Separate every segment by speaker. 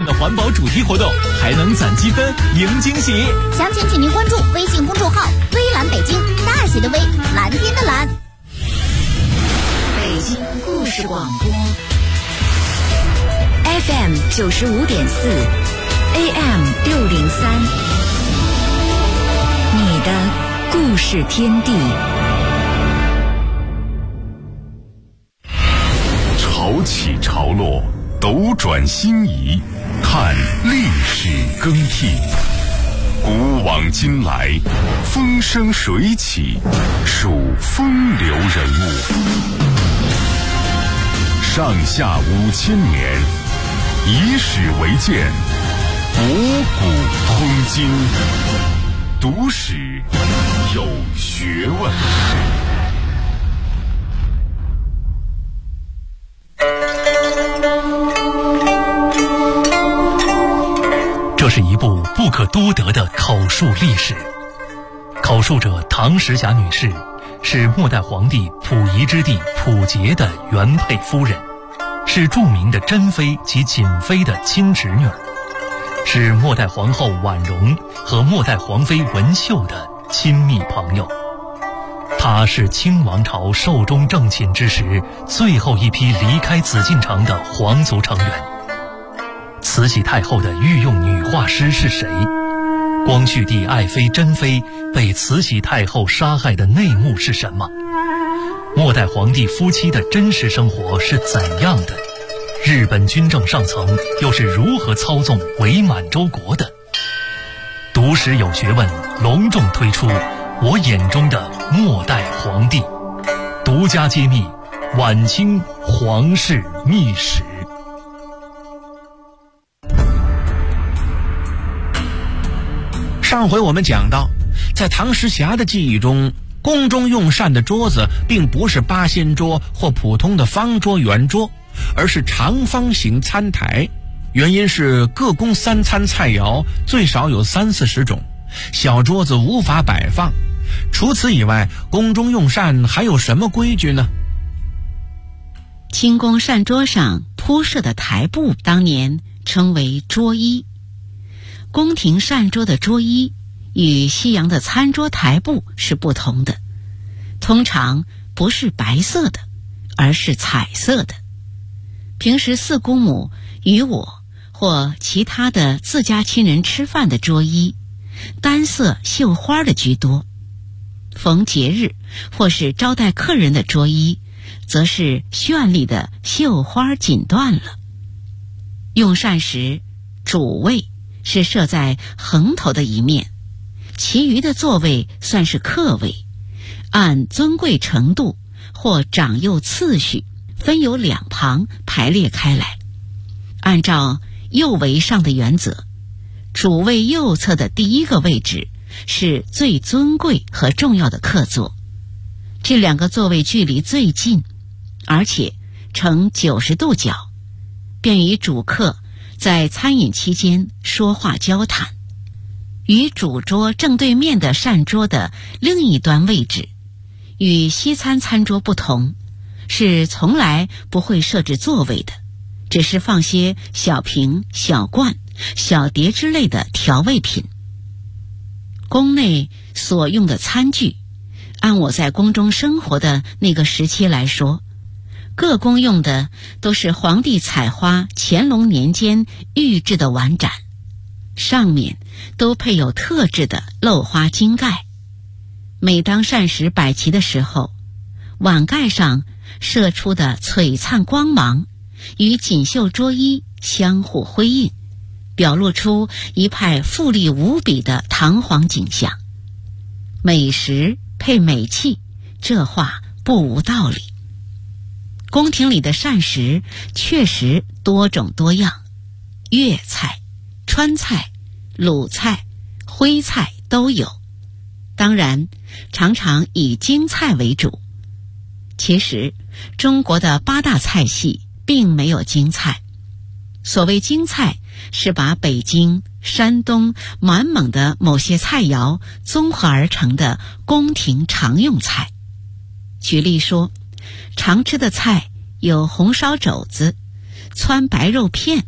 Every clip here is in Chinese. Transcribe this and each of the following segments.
Speaker 1: 的环保主题活动，还能攒积分赢惊喜。
Speaker 2: 详情请您关注微信公众号“微蓝北京”，大写的微，蓝天的蓝。
Speaker 3: 北京故事广播 FM 95.4 AM 603，你的故事天地。
Speaker 4: 潮起潮落，斗转星移，看历史更替，古往今来，风生水起，数风流人物。上下5000年，以史为鉴，博古通今，读史有学问。
Speaker 5: 这是一部不可多得的口述历史。口述者唐时霞女士是末代皇帝溥仪之弟溥杰的原配夫人，是著名的珍妃及瑾妃的亲侄女，是末代皇后婉容和末代皇妃文秀的亲密朋友。她是清王朝寿终正寝之时最后一批离开紫禁城的皇族成员。慈禧太后的御用女画师是谁？光绪帝爱妃珍妃被慈禧太后杀害的内幕是什么？末代皇帝夫妻的真实生活是怎样的？日本军政上层又是如何操纵伪满洲国的？读史有学问隆重推出我眼中的末代皇帝，独家揭秘晚清皇室秘史。
Speaker 6: 上回我们讲到，在唐时霞的记忆中，宫中用膳的桌子并不是八仙桌或普通的方桌圆桌，而是长方形餐台。原因是各宫三餐菜肴最少有30-40种，小桌子无法摆放。除此以外，宫中用膳还有什么规矩呢？
Speaker 7: 清宫膳桌上铺设的台布当年称为桌衣。宫廷膳桌的桌衣与西洋的餐桌台布是不同的，通常不是白色的，而是彩色的。平时四姑母与我或其他的自家亲人吃饭的桌衣，单色绣花的居多。逢节日或是招待客人的桌衣，则是绚丽的绣花锦缎了。用膳时，主位是设在横头的一面，其余的座位算是客位，按尊贵程度或长幼次序分由两旁排列开来。按照右为上的原则，主位右侧的第一个位置是最尊贵和重要的客座，这两个座位距离最近，而且呈90度角，便于主客在餐饮期间说话交谈。与主桌正对面的膳桌的另一端位置，与西餐餐桌不同，是从来不会设置座位的，只是放些小瓶、小罐、小碟之类的调味品。宫内所用的餐具，按我在宫中生活的那个时期来说，各宫用的都是皇帝采花乾隆年间御制的碗盏，上面都配有特制的镂花金盖。每当膳食摆齐的时候，碗盖上射出的璀璨光芒与锦绣桌衣相互辉映，表露出一派富丽无比的堂皇景象。美食配美器，这话不无道理。宫廷里的膳食确实多种多样，粤菜、川菜、鲁菜、徽菜都有，当然常常以京菜为主。其实中国的8大菜系并没有京菜，所谓京菜是把北京、山东、满蒙的某些菜肴综合而成的宫廷常用菜。举例说，常吃的菜有红烧肘子、汆白肉片、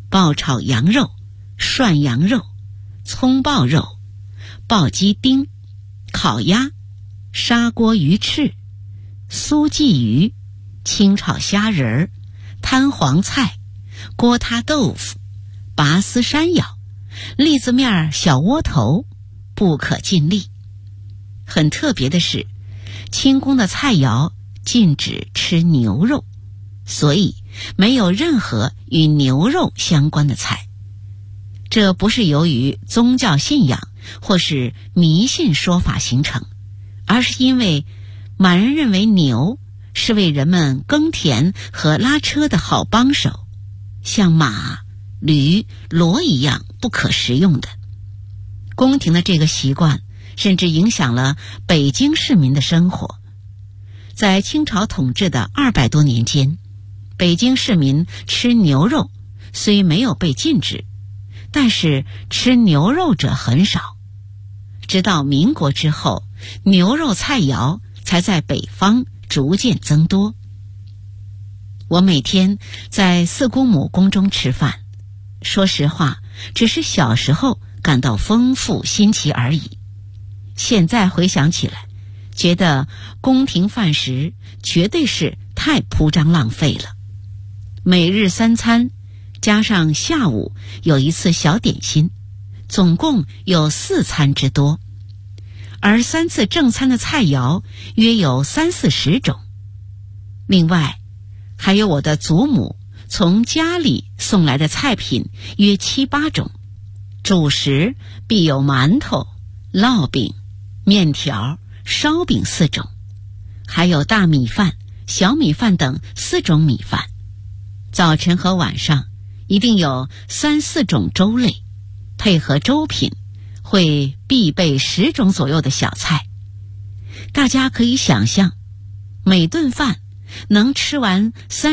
Speaker 7: 爆炒羊肉、涮羊肉、葱爆肉、爆鸡丁、烤鸭、砂锅鱼翅、酥鲫鱼、清炒虾仁儿、摊黄菜、锅塌豆腐、拔丝山药、栗子面小窝头，不可尽例。很特别的是，清宫的菜肴禁止吃牛肉，所以没有任何与牛肉相关的菜。这不是由于宗教信仰或是迷信说法形成，而是因为满人认为牛是为人们耕田和拉车的好帮手，像马、驴、骡一样不可食用的。宫廷的这个习惯甚至影响了北京市民的生活。在清朝统治的200多年间，北京市民吃牛肉虽没有被禁止，但是吃牛肉者很少。直到民国之后，牛肉菜肴才在北方逐渐增多。我每天在四姑母宫中吃饭，说实话，只是小时候感到丰富新奇而已。现在回想起来，觉得宫廷饭食绝对是太铺张浪费了。每日3餐加上下午有一次小点心，总共有4餐之多，而3次正餐的菜肴约有30-40种。另外还有我的祖母从家里送来的菜品约7-8种，主食必有馒头、烙饼、面条、烧饼4种，还有大米饭、小米饭等4种米饭。早晨和晚上一定有3-4种粥类，配合粥品会必备10种左右的小菜。大家可以想象，每顿饭能吃完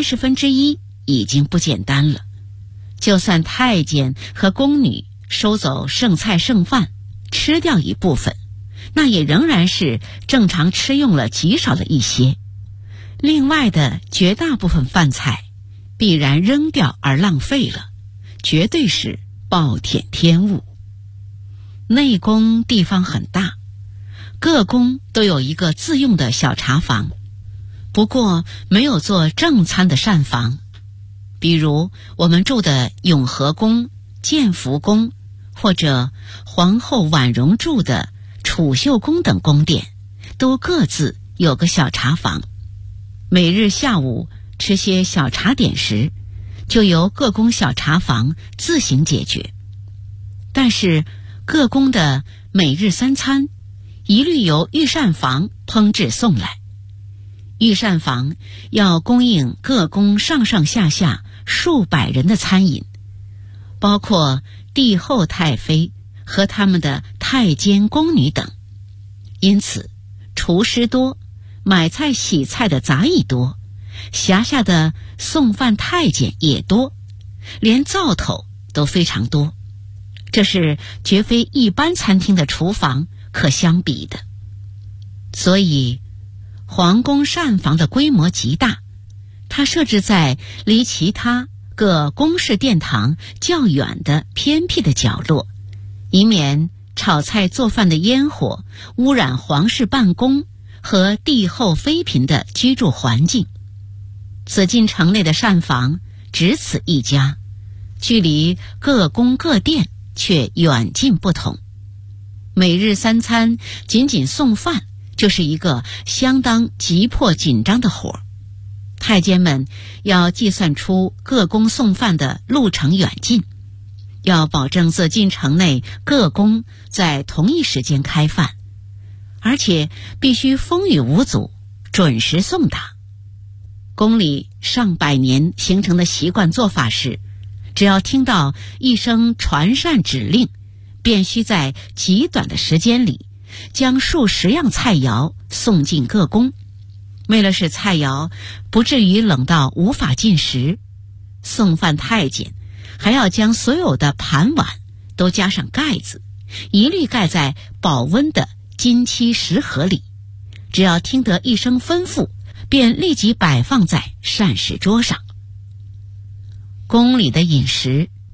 Speaker 7: 1/30已经不简单了。就算太监和宫女收走剩菜剩饭，吃掉一部分，那也仍然是正常吃用了极少的一些。另外的绝大部分饭菜必然扔掉而浪费了，绝对是暴殄天物。内宫地方很大，各宫都有一个自用的小茶房，不过没有做正餐的膳房。比如我们住的永和宫、建福宫，或者皇后婉容住的储秀宫等宫殿，都各自有个小茶房。每日下午吃些小茶点时，就由各宫小茶房自行解决。但是各宫的每日3餐一律由御膳房烹制送来。御膳房要供应各宫上上下下数百人的餐饮，包括帝后太妃和他们的太监宫女等。因此厨师多，买菜洗菜的杂役多，辖下的送饭太监也多，连灶头都非常多。这是绝非一般餐厅的厨房可相比的。所以皇宫膳房的规模极大，它设置在离其他各宫室殿堂较远的偏僻的角落，以免炒菜做饭的烟火污染皇室办公和帝后妃嫔的居住环境。紫禁城内的膳房只此一家，距离各宫各殿却远近不同。每日3餐仅仅送饭就是一个相当急迫紧张的活儿。太监们要计算出各宫送饭的路程远近，要保证紫禁城内各宫在同一时间开饭，而且必须风雨无阻，准时送达。宫里上百年形成的习惯做法是，只要听到一声传膳指令，便须在极短的时间里将数十样菜肴送进各宫。为了使菜肴不至于冷到无法进食，送饭太监还要将所有的盘碗都加上盖子，一律盖在保温的金漆食盒里。只要听得一声吩咐，便立即摆放在膳食桌上。宫里的饮食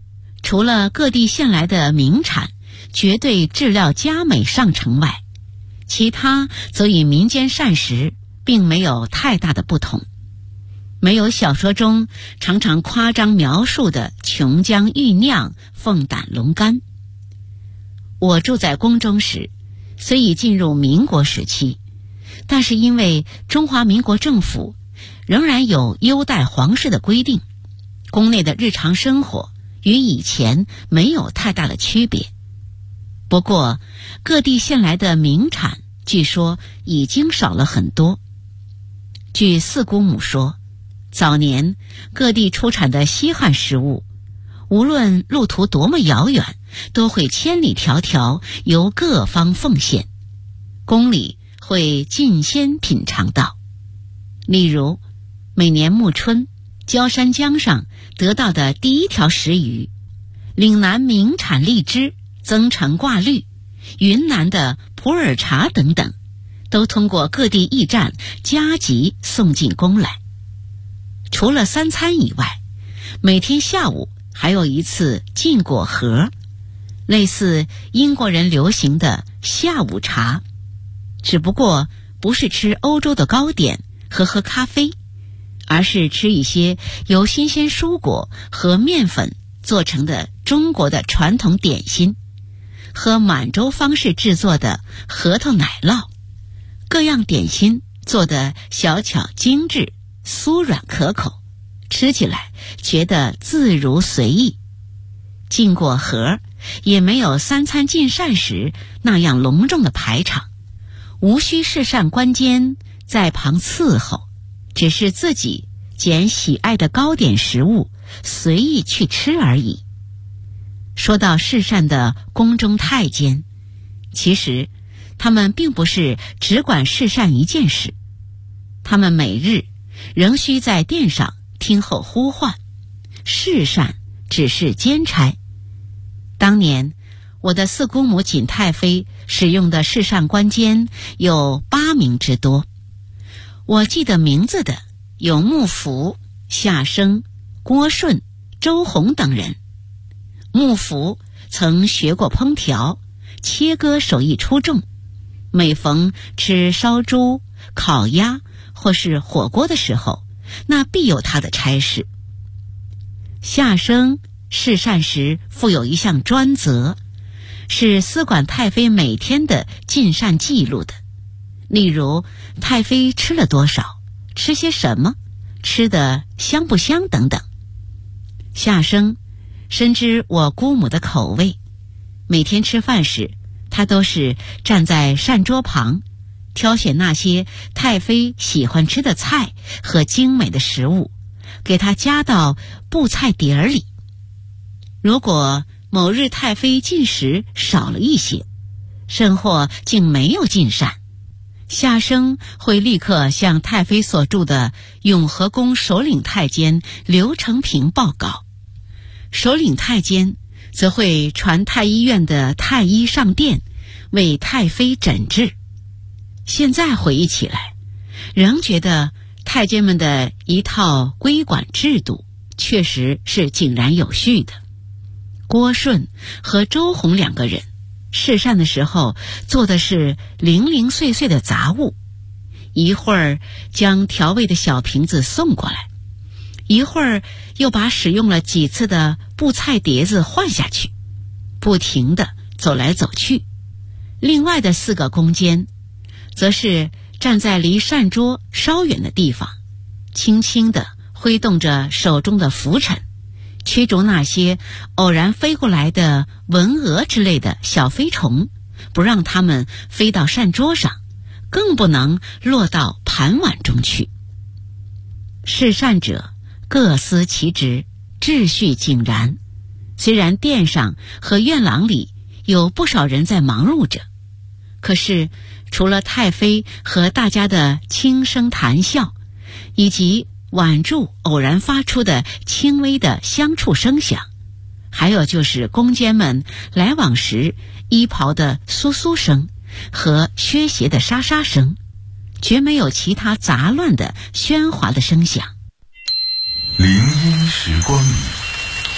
Speaker 7: 除了各地献来的名产绝对质料佳美上乘外，其他则与民间膳食并没有太大的不同，没有小说中常常夸张描述的琼浆玉酿、凤胆龙肝。我住在宫中时，虽已进入民国时期，但是因为中华民国政府仍然有优待皇室的规定，宫内的日常生活与以前没有太大的区别。不过各地献来的名产据说已经少了很多。据四姑母说，早年各地出产的稀罕食物，无论路途多么遥远，都会千里迢迢由各方奉献，宫里会尽先品尝到。例如每年暮春焦山江上得到的第一条石鱼，岭南名产荔枝、增城挂绿、云南的普洱茶等等，都通过各地驿站加急送进宫来。除了三餐以外，每天下午还有一次禁果盒，类似英国人流行的下午茶，只不过不是吃欧洲的糕点和喝咖啡，而是吃一些由新鲜蔬果和面粉做成的中国的传统点心，喝满洲方式制作的核桃奶酪，各样点心做得小巧精致，酥软可口，吃起来觉得自如随意。禁果盒也没有三餐进膳时那样隆重的排场，无需侍膳官监在旁伺候，只是自己拣喜爱的糕点食物随意去吃而已。说到侍膳的宫中太监，其实他们并不是只管侍膳一件事，他们每日仍需在殿上听候呼唤，侍膳只是兼差。当年我的四姑母景太妃使用的侍膳官监有8名之多，我记得名字的有穆福、夏生、郭顺、周弘等人。穆福曾学过烹调，切割手艺出众，每逢吃烧猪、烤鸭或是火锅的时候，那必有他的差事。夏生侍膳时负有一项专责，是司管太妃每天的进膳记录的，例如太妃吃了多少，吃些什么，吃得香不香等等。夏生深知我姑母的口味，每天吃饭时他都是站在膳桌旁，挑选那些太妃喜欢吃的菜和精美的食物，给她加到布菜碟里。如果某日太妃进食少了一些，甚或竟没有进膳，夏生会立刻向太妃所住的永和宫首领太监刘承平报告，首领太监则会传太医院的太医上殿为太妃诊治。现在回忆起来，仍觉得太监们的一套规管制度确实是井然有序的。郭顺和周弘2个人侍膳的时候做的是零零碎碎的杂物，一会儿将调味的小瓶子送过来，一会儿又把使用了几次的布菜碟子换下去，不停地走来走去。另外的4个宫监则是站在离膳桌稍远的地方，轻轻地挥动着手中的拂尘，驱逐那些偶然飞过来的蚊蛾之类的小飞虫，不让它们飞到膳桌上，更不能落到盘碗中去。侍膳者各司其职，秩序井然。虽然殿上和院廊里有不少人在忙碌着，可是除了太妃和大家的轻声谈笑，以及碗箸偶然发出的轻微的相触声响，还有就是宫监们来往时衣袍的簌簌声和靴鞋的沙沙声，绝没有其他杂乱的喧哗的声响。
Speaker 4: 林荫时光里，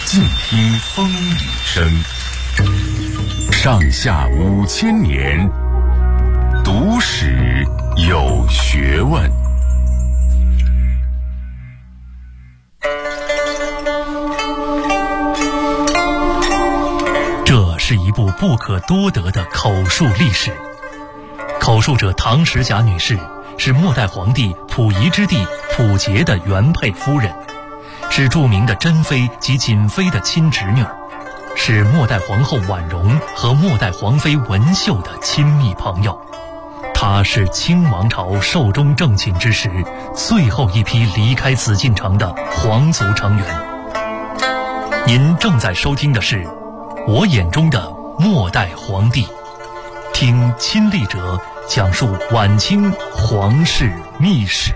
Speaker 4: 静听风雨声。上下5000年，读史有学问。
Speaker 5: 这是一部不可多得的口述历史。口述者唐时霞女士是末代皇帝溥仪之弟溥杰的原配夫人，是著名的珍妃及瑾妃的亲侄女，是末代皇后婉容和末代皇妃文秀的亲密朋友。她是清王朝寿终正寝之时最后一批离开紫禁城的皇族成员。您正在收听的是我眼中的末代皇帝，听亲历者讲述晚清皇室秘史。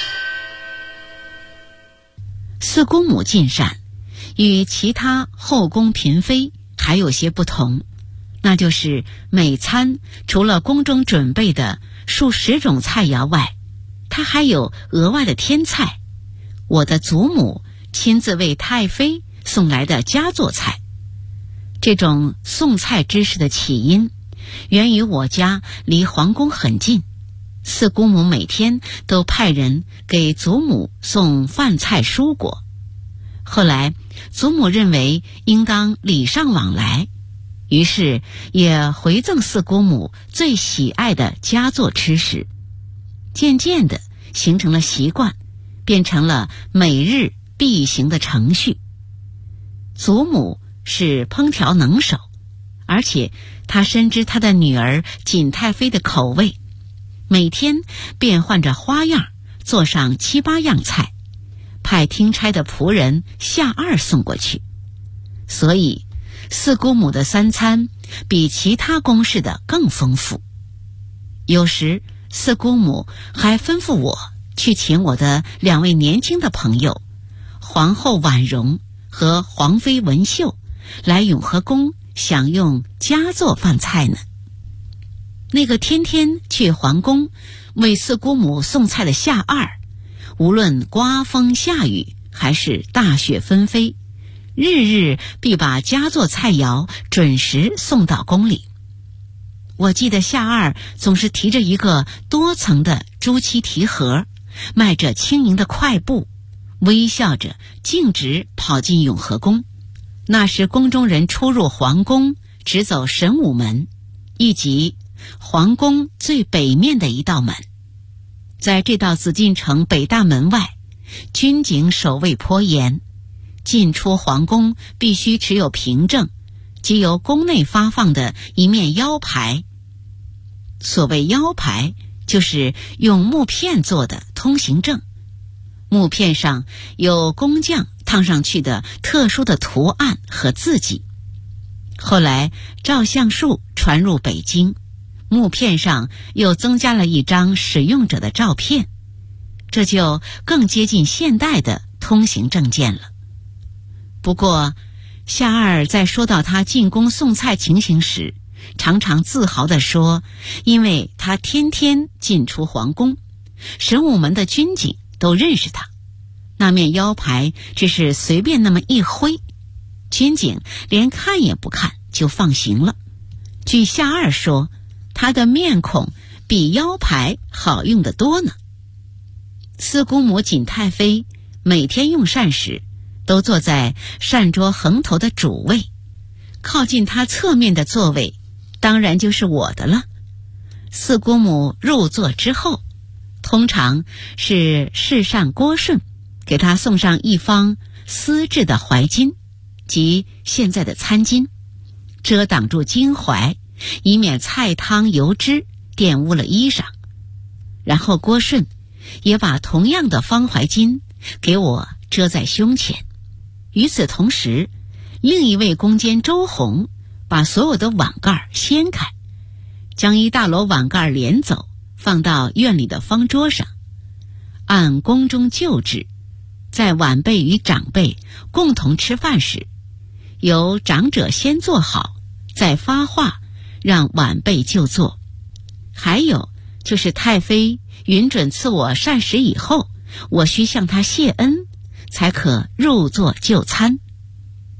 Speaker 7: 四姑母进膳与其他后宫嫔妃还有些不同，那就是每餐除了宫中准备的数十种菜肴外，它还有额外的添菜，我的祖母亲自为太妃送来的佳作菜。这种送菜之事的起因源于我家离皇宫很近，四姑母每天都派人给祖母送饭菜蔬果。后来祖母认为应当礼尚往来，于是也回赠四姑母最喜爱的佳作吃食，渐渐地形成了习惯，变成了每日必行的程序。祖母是烹调能手，而且她深知她的女儿瑾太妃的口味，每天变换着花样做上7、8样菜，派听差的仆人夏二送过去。所以四姑母的3餐比其他宫室的更丰富。有时四姑母还吩咐我去请我的2位年轻的朋友皇后婉容和皇妃文秀来永和宫享用佳作饭菜呢。那个天天去皇宫为四姑母送菜的夏二，无论刮风下雨还是大雪纷飞，日日必把佳作菜肴准时送到宫里。我记得夏二总是提着一个多层的朱漆提盒，迈着轻盈的快步，微笑着径直跑进永和宫。那时宫中人出入皇宫只走神武门，以及皇宫最北面的一道门。在这道紫禁城北大门外，军警守卫颇严，进出皇宫必须持有凭证，即由宫内发放的一面腰牌。所谓腰牌，就是用木片做的通行证，木片上有工匠烫上去的特殊的图案和字迹。后来照相术传入北京，木片上又增加了一张使用者的照片，这就更接近现代的通行证件了。不过夏二在说到他进宫送菜情形时，常常自豪地说，因为他天天进出皇宫，神武门的军警都认识他，那面腰牌只是随便那么一挥，军警连看也不看就放行了。据夏二说，他的面孔比腰牌好用得多呢。四姑母瑾太妃每天用膳时都坐在膳桌横头的主位，靠近她侧面的座位当然就是我的了。四姑母入座之后，通常是侍膳郭顺给她送上一方丝质的怀巾，即现在的餐巾，遮挡住襟怀，以免菜汤油脂玷污了衣裳。然后郭顺也把同样的方怀巾给我遮在胸前。与此同时，另一位宫监周弘把所有的碗盖掀开，将一大篓碗盖连走，放到院里的方桌上。按宫中旧制，在晚辈与长辈共同吃饭时，由长者先坐好，再发话让晚辈就坐。还有就是太妃允准赐我膳食以后，我需向她谢恩，才可入座就餐。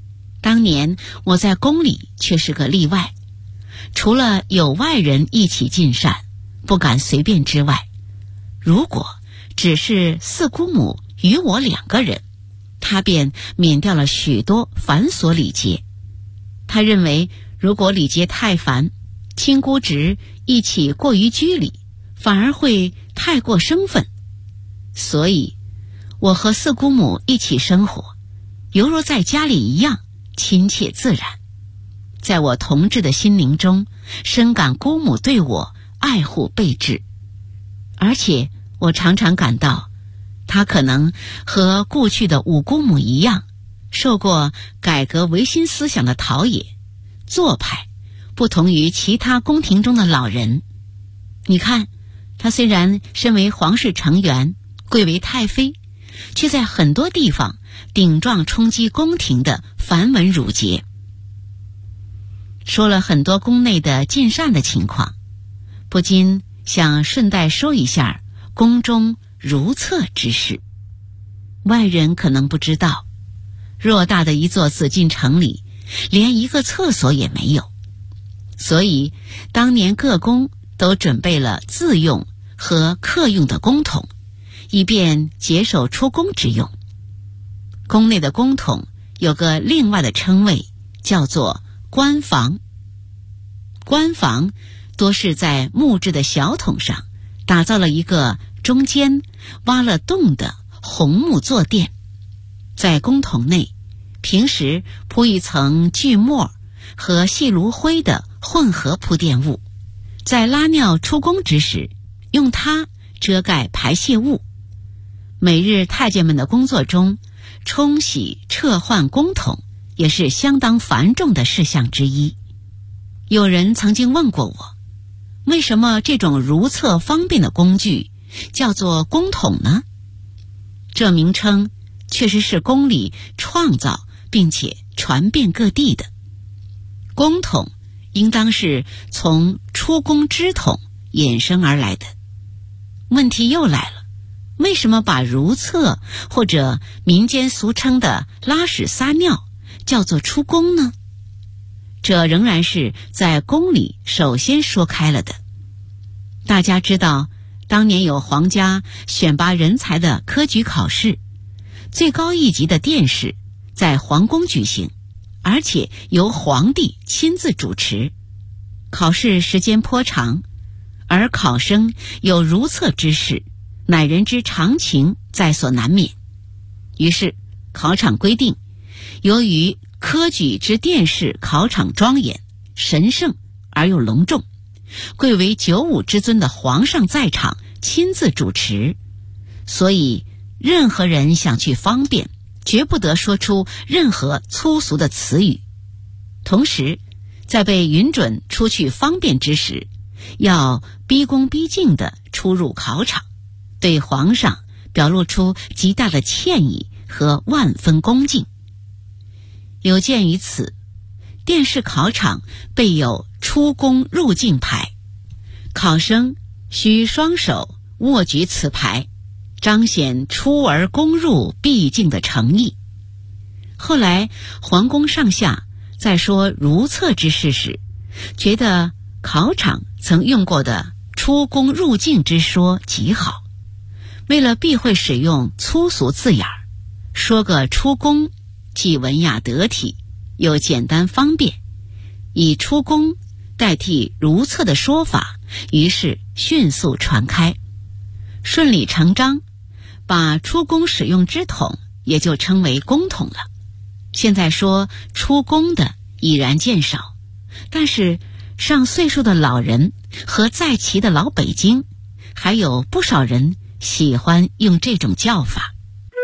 Speaker 7: 当年我在宫里却是个例外，除了有外人一起进膳，不敢随便之外，如果只是四姑母与我2个人，他便免掉了许多繁琐礼节。他认为如果礼节太繁，亲姑侄一起过于拘礼，反而会太过生分。所以我和四姑母一起生活，犹如在家里一样亲切自然。在我同志的心灵中，深感姑母对我爱护备至，而且我常常感到她可能和故去的五姑母一样，受过改革维新思想的陶冶，做派不同于其他宫廷中的老人。你看，她虽然身为皇室成员，贵为太妃，却在很多地方顶撞冲击宫廷的繁文缛节。说了很多宫内的进膳的情况，不禁想顺带说一下宫中如厕之事。外人可能不知道，偌大的一座紫禁城里，连一个厕所也没有，所以当年各宫都准备了自用和客用的公桶，以便节省出宫之用。宫内的公桶有个另外的称谓，叫做官房。官房多是在木质的小桶上打造了一个中间挖了洞的红木坐垫，在公桶内平时铺一层锯末和细炉灰的混合铺垫物，在拉尿出宫之时用它遮盖排泄物。每日太监们的工作中，冲洗撤换公桶也是相当繁重的事项之一。有人曾经问过我，为什么这种如厕方便的工具叫做公桶呢？这名称确实是宫里创造并且传遍各地的。公桶应当是从出宫之桶衍生而来的。问题又来了，为什么把如厕或者民间俗称的拉屎撒尿叫做出宫呢？这仍然是在宫里首先说开了的。大家知道，当年有皇家选拔人才的科举考试，最高一级的殿试在皇宫举行，而且由皇帝亲自主持。考试时间颇长，而考生有如厕之事，乃人之常情，在所难免。于是考场规定，由于科举之殿试考场庄严神圣而又隆重，贵为95之尊的皇上在场亲自主持，所以任何人想去方便，绝不得说出任何粗俗的词语。同时在被允准出去方便之时，要毕恭毕敬地出入考场，对皇上表露出极大的歉意和万分恭敬。有鉴于此，殿试考场备有出宫入境牌，考生需双手握举此牌，彰显出而攻入必敬的诚意。后来皇宫上下在说如厕之事时，觉得考场曾用过的出宫入境之说极好，为了避讳使用粗俗字眼，说个出宫既文雅得体又简单方便，以出宫代替如厕的说法，于是迅速传开，顺理成章，把出宫使用之桶也就称为公桶了。现在说出宫的已然渐少，但是上岁数的老人和在齐的老北京，还有不少人喜欢用这种叫法。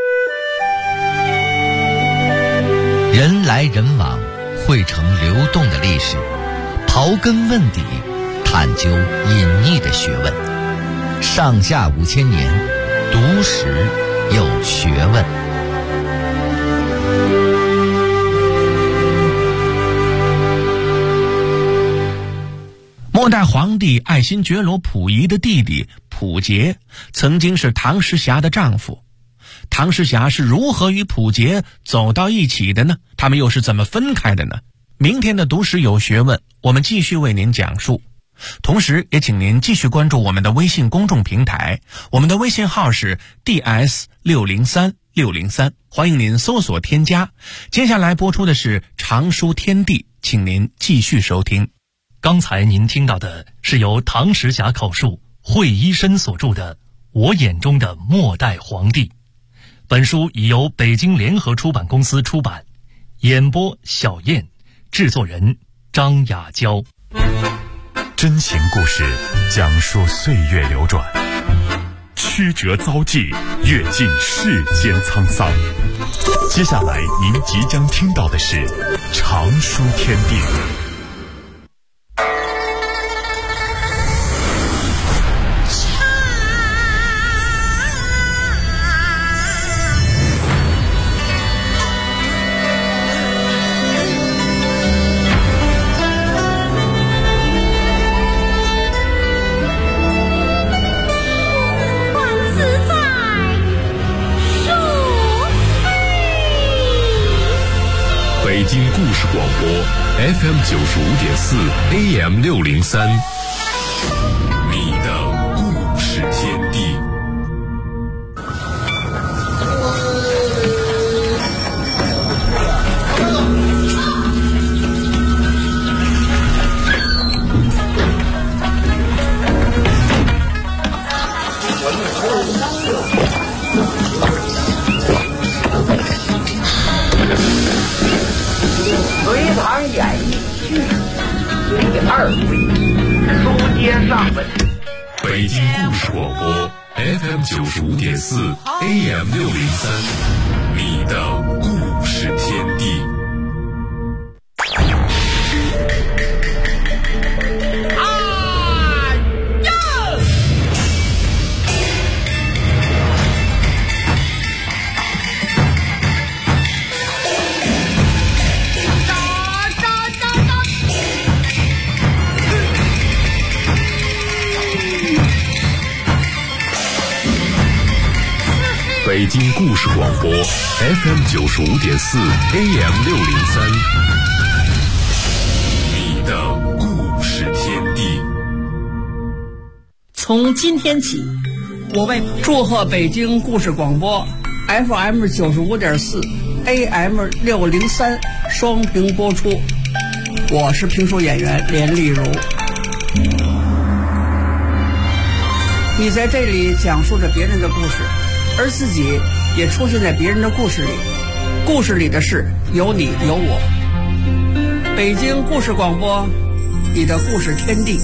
Speaker 8: 人来人往，汇成流动的历史，刨根问底，探究隐匿的学问。上下5000年，读史有学问。
Speaker 6: 末代皇帝爱新觉罗溥仪的弟弟溥杰曾经是唐时霞的丈夫。 唐时霞是如何与溥杰走到一起的呢？他们又是怎么分开的呢？明天的读史有学问，我们继续为您讲述。同时也请您继续关注我们的微信公众平台，我们的微信号是 DS603603，欢迎您搜索添加。接下来播出的是常书天地，请您继续收听。
Speaker 5: 刚才您听到的是由唐时霞口述，惠一生所著的《我眼中的末代皇帝》。本书已由北京联合出版公司出版，演播小燕，制作人张雅娇。
Speaker 4: 真情故事讲述岁月流转，曲折遭际，阅尽世间沧桑。接下来您即将听到的是常书天地。北京故事广播 FM 95.4 AM 603，你的故事天地。
Speaker 9: 隋唐演义剧第2回，书接上文。
Speaker 4: 北京故事广播 FM 95.4 AM 603，你的故事天地。北京故事广播 FM 95.4 AM 603，你的故事天地。
Speaker 10: 从今天起，我为祝贺北京故事广播 FM 95.4 AM 603双屏播出。我是评书演员连丽如。你在这里讲述着别人的故事，而自己也出现在别人的故事里，故事里的事有你有我。北京故事广播，你的故事天地。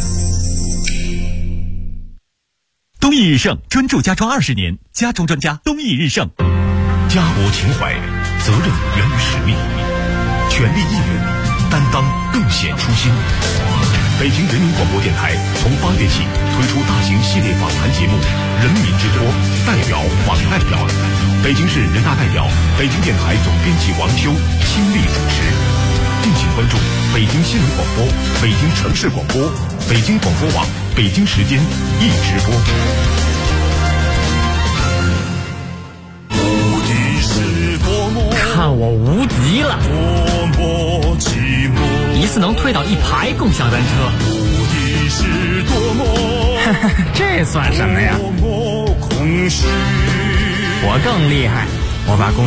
Speaker 1: 东益日盛专注家装20年，家装专家东益日盛。
Speaker 4: 家国情怀，责任源于使命，全力以赴，担当更显初心。北京人民广播电台从8月起推出大型系列访谈节目《人民之播》，代表访代表，北京市人大代表、北京电台总编辑王秋亲力主持。敬请关注北京新闻广播、北京城市广播、北京广播网北京时间一直播。无敌是多么，
Speaker 1: 看我无敌了！
Speaker 4: 多么寂寞，
Speaker 1: 一次能推倒1排共享单车。
Speaker 4: 无敌是多么，
Speaker 1: 这算什么呀？
Speaker 4: 多么空虚，
Speaker 1: 我更厉害，我把